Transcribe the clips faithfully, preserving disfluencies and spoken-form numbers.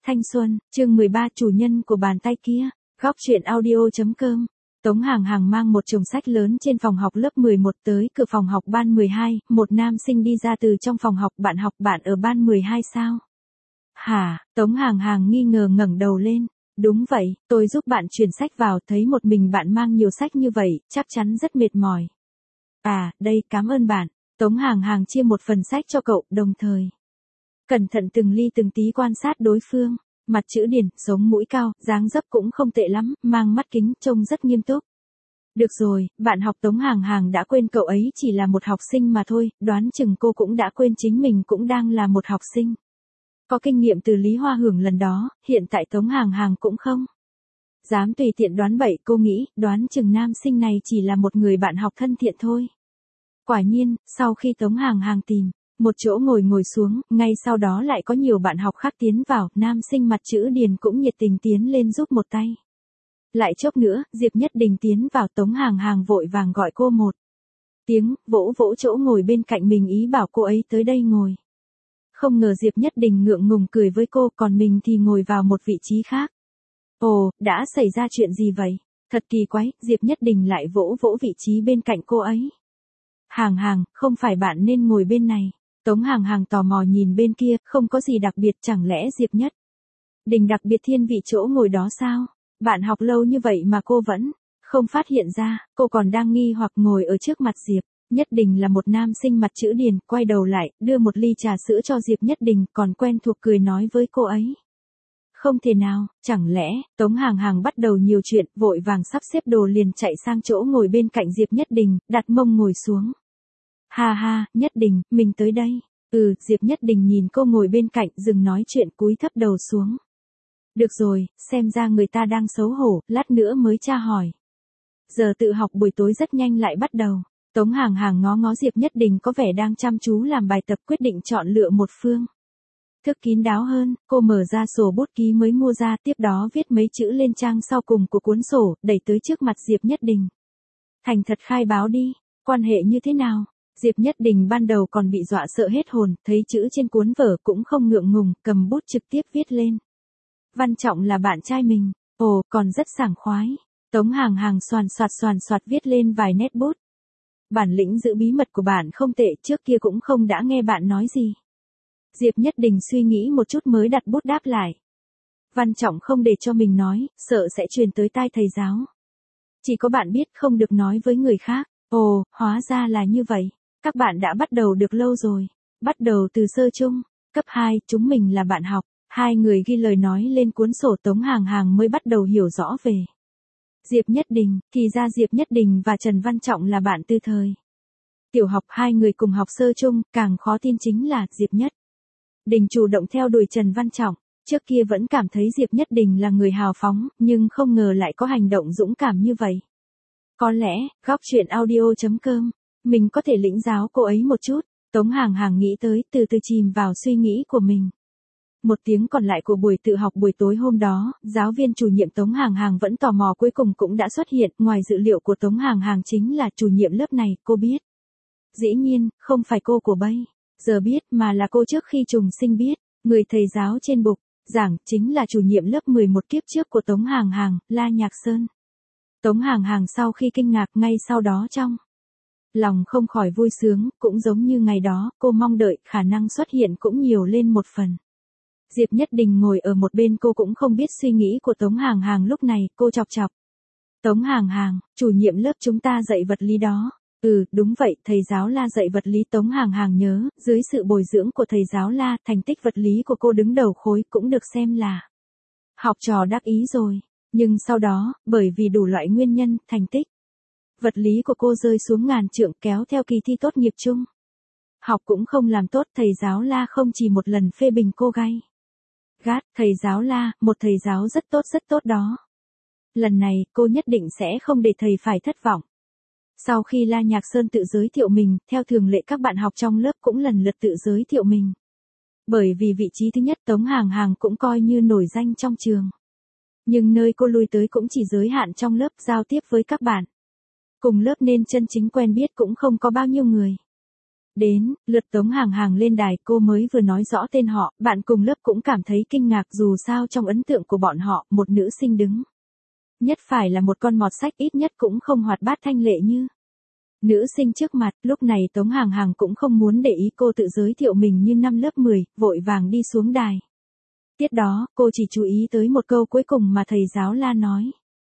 Thanh xuân, chương mười ba chủ nhân của bàn tay kia, góc truyện audio.com. Tống Hàng Hàng mang một chồng sách lớn trên phòng học lớp mười một tới cửa phòng học ban mười hai, một nam sinh đi ra từ trong phòng học. Bạn học bạn ở ban mười hai sao? Hả? Tống Hàng Hàng nghi ngờ ngẩng đầu lên. Đúng vậy, tôi giúp bạn chuyển sách vào, thấy một mình bạn mang nhiều sách như vậy, chắc chắn rất mệt mỏi. À, đây, cảm ơn bạn. Tống Hàng Hàng chia một phần sách cho cậu, đồng thời cẩn thận từng ly từng tí quan sát đối phương. Mặt chữ điển, sống mũi cao, dáng dấp cũng không tệ lắm, mang mắt kính, trông rất nghiêm túc. Được rồi, bạn học. Tống Hàng Hàng đã quên cậu ấy chỉ là một học sinh mà thôi, đoán chừng cô cũng đã quên chính mình cũng đang là một học sinh. Có kinh nghiệm từ Lý Hoa Hưởng lần đó, hiện tại Tống Hàng Hàng cũng không dám tùy tiện đoán bậy. Cô nghĩ, đoán chừng nam sinh này chỉ là một người bạn học thân thiện thôi. Quả nhiên, sau khi Tống Hàng Hàng tìm một chỗ ngồi ngồi xuống, ngay sau đó lại có nhiều bạn học khác tiến vào, nam sinh mặt chữ điền cũng nhiệt tình tiến lên giúp một tay. Lại chốc nữa, Diệp Nhất Đình tiến vào. Tống Hàng Hàng vội vàng gọi cô một tiếng, vỗ vỗ chỗ ngồi bên cạnh mình, ý bảo cô ấy tới đây ngồi. Không ngờ Diệp Nhất Đình ngượng ngùng cười với cô, còn mình thì ngồi vào một vị trí khác. Ồ, đã xảy ra chuyện gì vậy? Thật kỳ quái, Diệp Nhất Đình lại vỗ vỗ vị trí bên cạnh cô ấy. Hàng Hàng, không phải bạn nên ngồi bên này. Tống Hàng Hàng tò mò nhìn bên kia, không có gì đặc biệt, chẳng lẽ Diệp Nhất Đình đặc biệt thiên vị chỗ ngồi đó sao? Bạn học lâu như vậy mà cô vẫn không phát hiện ra. Cô còn đang nghi hoặc ngồi ở trước mặt Diệp Nhất Đình là một nam sinh mặt chữ điền, quay đầu lại, đưa một ly trà sữa cho Diệp Nhất Đình, còn quen thuộc cười nói với cô ấy. Không thể nào, chẳng lẽ? Tống Hàng Hàng bắt đầu nhiều chuyện, vội vàng sắp xếp đồ liền chạy sang chỗ ngồi bên cạnh Diệp Nhất Đình, đặt mông ngồi xuống. Ha ha, Nhất Đình, mình tới đây. Ừ, Diệp Nhất Đình nhìn cô ngồi bên cạnh, dừng nói chuyện, cúi thấp đầu xuống. Được rồi, xem ra người ta đang xấu hổ, lát nữa mới tra hỏi. Giờ tự học buổi tối rất nhanh lại bắt đầu. Tống Hàng Hàng ngó ngó Diệp Nhất Đình có vẻ đang chăm chú làm bài tập, quyết định chọn lựa một phương thức kín đáo hơn. Cô mở ra sổ bút ký mới mua ra, tiếp đó viết mấy chữ lên trang sau cùng của cuốn sổ, đẩy tới trước mặt Diệp Nhất Đình. Thành thật khai báo đi, quan hệ như thế nào? Diệp Nhất Đình ban đầu còn bị dọa sợ hết hồn, thấy chữ trên cuốn vở cũng không ngượng ngùng, cầm bút trực tiếp viết lên. Văn Trọng là bạn trai mình. Ồ, còn rất sảng khoái. Tống Hàng Hàng xoàn xoạt xoàn xoạt viết lên vài nét bút. Bản lĩnh giữ bí mật của bạn không tệ, trước kia cũng không đã nghe bạn nói gì. Diệp Nhất Đình suy nghĩ một chút mới đặt bút đáp lại. Văn Trọng không để cho mình nói, sợ sẽ truyền tới tai thầy giáo. Chỉ có bạn biết, không được nói với người khác. Ồ, hóa ra là như vậy. Các bạn đã bắt đầu được lâu rồi. Bắt đầu từ sơ chung, cấp hai, chúng mình là bạn học. Hai người ghi lời nói lên cuốn sổ. Tống Hàng Hàng mới bắt đầu hiểu rõ về Diệp Nhất Đình. Thì ra Diệp Nhất Đình và Trần Văn Trọng là bạn từ thời tiểu học, hai người cùng học sơ chung. Càng khó tin chính là Diệp Nhất Đình chủ động theo đuổi Trần Văn Trọng. Trước kia vẫn cảm thấy Diệp Nhất Đình là người hào phóng, nhưng không ngờ lại có hành động dũng cảm như vậy. Có lẽ, góc truyện audio.com, mình có thể lĩnh giáo cô ấy một chút. Tống Hàng Hàng nghĩ tới, từ từ chìm vào suy nghĩ của mình. Một tiếng còn lại của buổi tự học buổi tối hôm đó, giáo viên chủ nhiệm Tống Hàng Hàng vẫn tò mò cuối cùng cũng đã xuất hiện. Ngoài dự liệu của Tống Hàng Hàng chính là chủ nhiệm lớp này, cô biết. Dĩ nhiên, không phải cô của bây giờ biết, mà là cô trước khi trùng sinh biết. Người thầy giáo trên bục giảng chính là chủ nhiệm lớp mười một kiếp trước của Tống Hàng Hàng, La Nhạc Sơn. Tống Hàng Hàng sau khi kinh ngạc, ngay sau đó trong lòng không khỏi vui sướng, cũng giống như ngày đó, cô mong đợi, khả năng xuất hiện cũng nhiều lên một phần. Diệp Nhất Đình ngồi ở một bên, cô cũng không biết suy nghĩ của Tống Hàng Hàng lúc này, cô chọc chọc. Tống Hàng Hàng, chủ nhiệm lớp chúng ta dạy vật lý đó. Ừ, đúng vậy, thầy giáo La dạy vật lý. Tống Hàng Hàng nhớ, dưới sự bồi dưỡng của thầy giáo La, thành tích vật lý của cô đứng đầu khối, cũng được xem là học trò đắc ý rồi. Nhưng sau đó, bởi vì đủ loại nguyên nhân, thành tích vật lý của cô rơi xuống ngàn trượng, kéo theo kỳ thi tốt nghiệp chung. Học cũng không làm tốt, thầy giáo La không chỉ một lần phê bình cô gay gắt. Thầy giáo La, một thầy giáo rất tốt rất tốt đó. Lần này, cô nhất định sẽ không để thầy phải thất vọng. Sau khi La Nhạc Sơn tự giới thiệu mình, theo thường lệ các bạn học trong lớp cũng lần lượt tự giới thiệu mình. Bởi vì vị trí thứ nhất, Tống Hàng Hàng cũng coi như nổi danh trong trường. Nhưng nơi cô lui tới cũng chỉ giới hạn trong lớp, giao tiếp với các bạn cùng lớp nên chân chính quen biết cũng không có bao nhiêu người. Đến, lượt Tống Hàng Hàng lên đài, cô mới vừa nói rõ tên họ, bạn cùng lớp cũng cảm thấy kinh ngạc, dù sao trong ấn tượng của bọn họ, một nữ sinh đứng nhất phải là một con mọt sách, ít nhất cũng không hoạt bát thanh lệ như nữ sinh trước mặt. Lúc này Tống Hàng Hàng cũng không muốn để ý, cô tự giới thiệu mình như năm lớp mười, vội vàng đi xuống đài. Tiết đó, cô chỉ chú ý tới một câu cuối cùng mà thầy giáo La nói.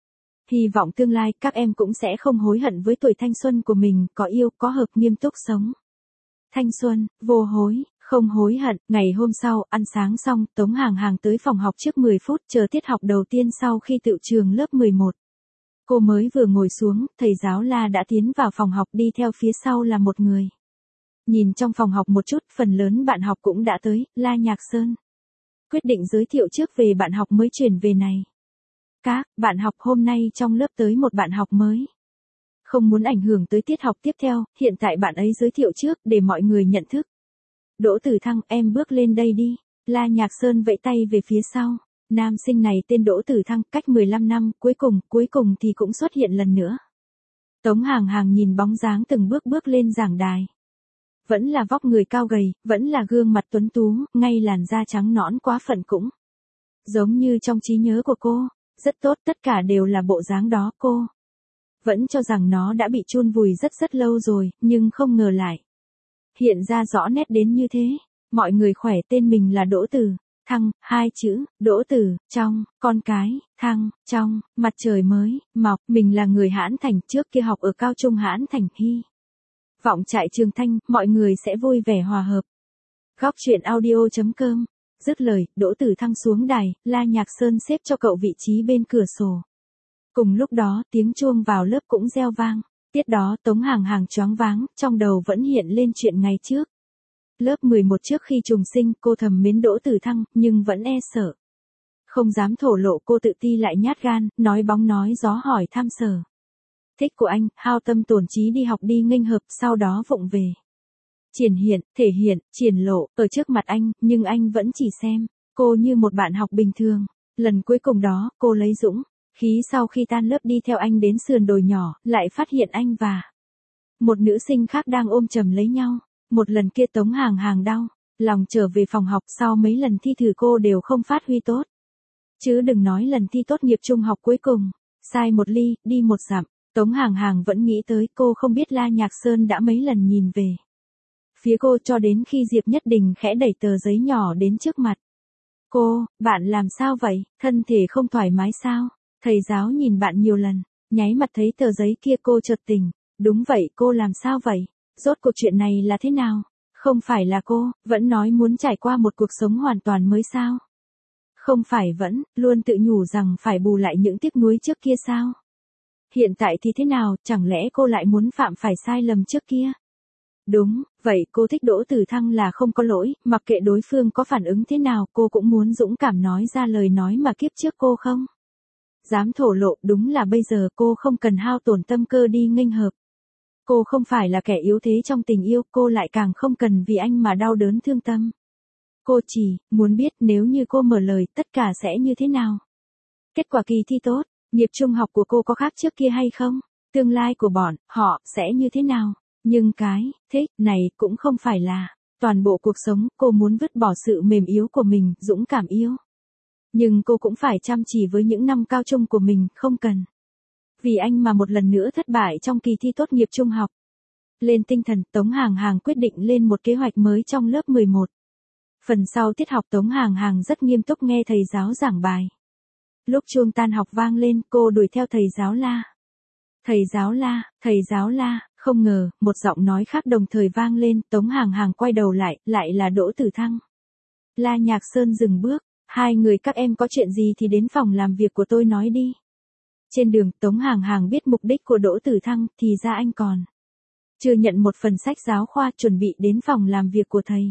Hy vọng tương lai các em cũng sẽ không hối hận với tuổi thanh xuân của mình, có yêu, có hợp, nghiêm túc sống. Thanh xuân, vô hối, không hối hận. Ngày hôm sau, ăn sáng xong, Tống Hàng Hàng tới phòng học trước mười phút, chờ tiết học đầu tiên sau khi tựu trường lớp mười một. Cô mới vừa ngồi xuống, thầy giáo La đã tiến vào phòng học, đi theo phía sau là một người. Nhìn trong phòng học một chút, phần lớn bạn học cũng đã tới. La Nhạc Sơn quyết định giới thiệu trước về bạn học mới chuyển về này. Các bạn học, hôm nay trong lớp tới một bạn học mới. Không muốn ảnh hưởng tới tiết học tiếp theo, hiện tại bạn ấy giới thiệu trước để mọi người nhận thức. Đỗ Tử Thăng, em bước lên đây đi. La Nhạc Sơn vẫy tay về phía sau. Nam sinh này tên Đỗ Tử Thăng, cách mười lăm năm, cuối cùng, cuối cùng thì cũng xuất hiện lần nữa. Tống Hàng Hàng nhìn bóng dáng từng bước bước lên giảng đài. Vẫn là vóc người cao gầy, vẫn là gương mặt tuấn tú, ngay làn da trắng nõn quá phận cũng giống như trong trí nhớ của cô. Rất tốt, tất cả đều là bộ dáng đó. Cô vẫn cho rằng nó đã bị chôn vùi rất rất lâu rồi, nhưng không ngờ lại hiện ra rõ nét đến như thế. Mọi người khỏe, tên mình là Đỗ Tử Thăng, hai chữ, Đỗ Tử, trong, con cái, Thăng, trong, mặt trời mới, mọc. Mình là người Hãn Thành, trước kia học ở cao trung Hãn Thành, hy vọng trại Trường Thanh, mọi người sẽ vui vẻ hòa hợp. Góc truyện audio chấm com. Dứt lời, Đỗ Tử Thăng xuống đài, La Nhạc Sơn xếp cho cậu vị trí bên cửa sổ. Cùng lúc đó, tiếng chuông vào lớp cũng reo vang. Tiết đó, Tống Hàng Hàng choáng váng, trong đầu vẫn hiện lên chuyện ngày trước. Lớp mười một trước khi trùng sinh, cô thầm mến Đỗ Tử Thăng, nhưng vẫn e sợ. Không dám thổ lộ, cô tự ti lại nhát gan, nói bóng nói gió hỏi thăm sở thích của anh, hao tâm tổn trí đi học đi nghênh hợp, sau đó vụng về. Triển hiện, thể hiện, triển lộ, ở trước mặt anh, nhưng anh vẫn chỉ xem cô như một bạn học bình thường. Lần cuối cùng đó, cô lấy dũng khí sau khi tan lớp đi theo anh đến sườn đồi nhỏ, lại phát hiện anh và một nữ sinh khác đang ôm chầm lấy nhau. Một lần kia Tống Hàng Hàng đau lòng trở về phòng học, sau mấy lần thi thử cô đều không phát huy tốt. Chứ đừng nói lần thi tốt nghiệp trung học cuối cùng, sai một ly, đi một dặm. Tống Hàng Hàng vẫn nghĩ tới, cô không biết La Nhạc Sơn đã mấy lần nhìn về phía cô, cho đến khi Diệp Nhất Đình khẽ đẩy tờ giấy nhỏ đến trước mặt cô. Bạn làm sao vậy, thân thể không thoải mái sao? Thầy giáo nhìn bạn nhiều lần, nháy mặt thấy tờ giấy kia cô chợt tỉnh. Đúng vậy, cô làm sao vậy? Rốt cuộc chuyện này là thế nào? Không phải là cô vẫn nói muốn trải qua một cuộc sống hoàn toàn mới sao? Không phải vẫn luôn tự nhủ rằng phải bù lại những tiếc nuối trước kia sao? Hiện tại thì thế nào, chẳng lẽ cô lại muốn phạm phải sai lầm trước kia? Đúng, vậy cô thích Đỗ Tử Thăng là không có lỗi, mặc kệ đối phương có phản ứng thế nào, cô cũng muốn dũng cảm nói ra lời nói mà kiếp trước cô không dám thổ lộ. Đúng là bây giờ cô không cần hao tổn tâm cơ đi nghênh hợp. Cô không phải là kẻ yếu thế trong tình yêu, cô lại càng không cần vì anh mà đau đớn thương tâm. Cô chỉ muốn biết nếu như cô mở lời, tất cả sẽ như thế nào. Kết quả kỳ thi tốt, nghiệp trung học của cô có khác trước kia hay không? Tương lai của bọn họ sẽ như thế nào? Nhưng cái thích này cũng không phải là toàn bộ cuộc sống. Cô muốn vứt bỏ sự mềm yếu của mình, dũng cảm yêu. Nhưng cô cũng phải chăm chỉ với những năm cao trung của mình, không cần vì anh mà một lần nữa thất bại trong kỳ thi tốt nghiệp trung học. Lên tinh thần, Tống Hàng Hàng quyết định lên một kế hoạch mới trong lớp mười một. Phần sau tiết học, Tống Hàng Hàng rất nghiêm túc nghe thầy giáo giảng bài. Lúc chuông tan học vang lên, cô đuổi theo thầy giáo La. Thầy giáo La, thầy giáo La. Không ngờ, một giọng nói khác đồng thời vang lên. Tống Hàng Hàng quay đầu lại, lại là Đỗ Tử Thăng. La Nhạc Sơn dừng bước. Hai người các em có chuyện gì thì đến phòng làm việc của tôi nói đi. Trên đường, Tống Hàng Hàng biết mục đích của Đỗ Tử Thăng, thì ra anh còn chưa nhận một phần sách giáo khoa, chuẩn bị đến phòng làm việc của thầy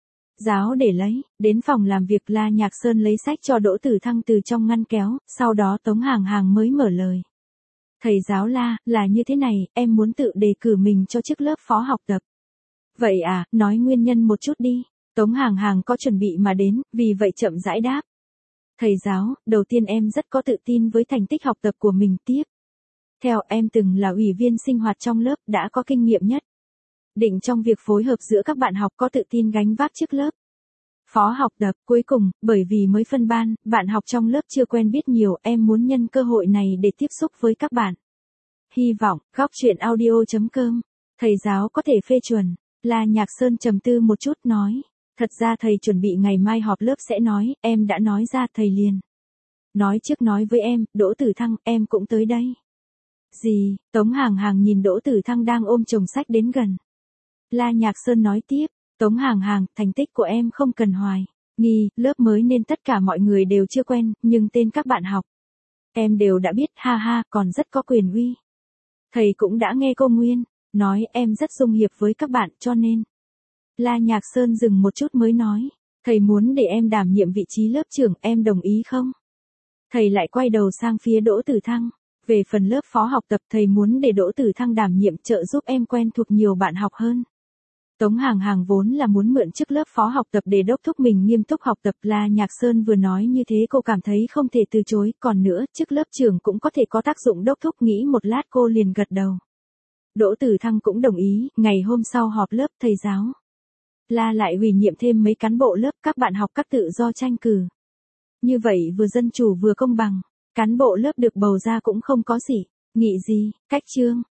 giáo để lấy. Đến phòng làm việc, La Nhạc Sơn lấy sách cho Đỗ Tử Thăng từ trong ngăn kéo, sau đó Tống Hàng Hàng mới mở lời. Thầy giáo La, là như thế này, em muốn tự đề cử mình cho chức lớp phó học tập. Vậy à, nói nguyên nhân một chút đi. Tống Hàng Hàng có chuẩn bị mà đến, vì vậy chậm rãi đáp. Thầy giáo, đầu tiên em rất có tự tin với thành tích học tập của mình. Tiếp theo, em từng là ủy viên sinh hoạt trong lớp, đã có kinh nghiệm nhất. định trong việc phối hợp giữa các bạn học có tự tin gánh vác chức lớp phó học tập. Cuối cùng, bởi vì mới phân ban, bạn học trong lớp chưa quen biết nhiều, em muốn nhân cơ hội này để tiếp xúc với các bạn. Hy vọng, góc chuyện audio chấm com, thầy giáo có thể phê chuẩn. La Nhạc Sơn trầm tư một chút nói, thật ra thầy chuẩn bị ngày mai họp lớp sẽ nói, em đã nói ra thầy liền. Nói trước nói với em, Đỗ Tử Thăng, em cũng tới đây. Gì? Tống Hàng Hàng nhìn Đỗ Tử Thăng đang ôm chồng sách đến gần. La Nhạc Sơn nói tiếp, Tống Hàng Hàng, thành tích của em không cần hoài nghi, lớp mới nên tất cả mọi người đều chưa quen, nhưng tên các bạn học em đều đã biết, ha ha, còn rất có quyền uy. Thầy cũng đã nghe cô Nguyên nói em rất dung hiệp với các bạn, cho nên. La Nhạc Sơn dừng một chút mới nói, thầy muốn để em đảm nhiệm vị trí lớp trưởng, em đồng ý không? Thầy lại quay đầu sang phía Đỗ Tử Thăng, về phần lớp phó học tập thầy muốn để Đỗ Tử Thăng đảm nhiệm trợ giúp em quen thuộc nhiều bạn học hơn. Tống Hàng Hàng vốn là muốn mượn chức lớp phó học tập để đốc thúc mình nghiêm túc học tập. La Nhạc Sơn vừa nói như thế cô cảm thấy không thể từ chối, còn nữa, chức lớp trưởng cũng có thể có tác dụng đốc thúc, nghĩ một lát cô liền gật đầu. Đỗ Tử Thăng cũng đồng ý, ngày hôm sau họp lớp thầy giáo. La lại ủy nhiệm thêm mấy cán bộ lớp, các bạn học các tự do tranh cử. Như vậy vừa dân chủ vừa công bằng, cán bộ lớp được bầu ra cũng không có gì, nghị gì, cách chương.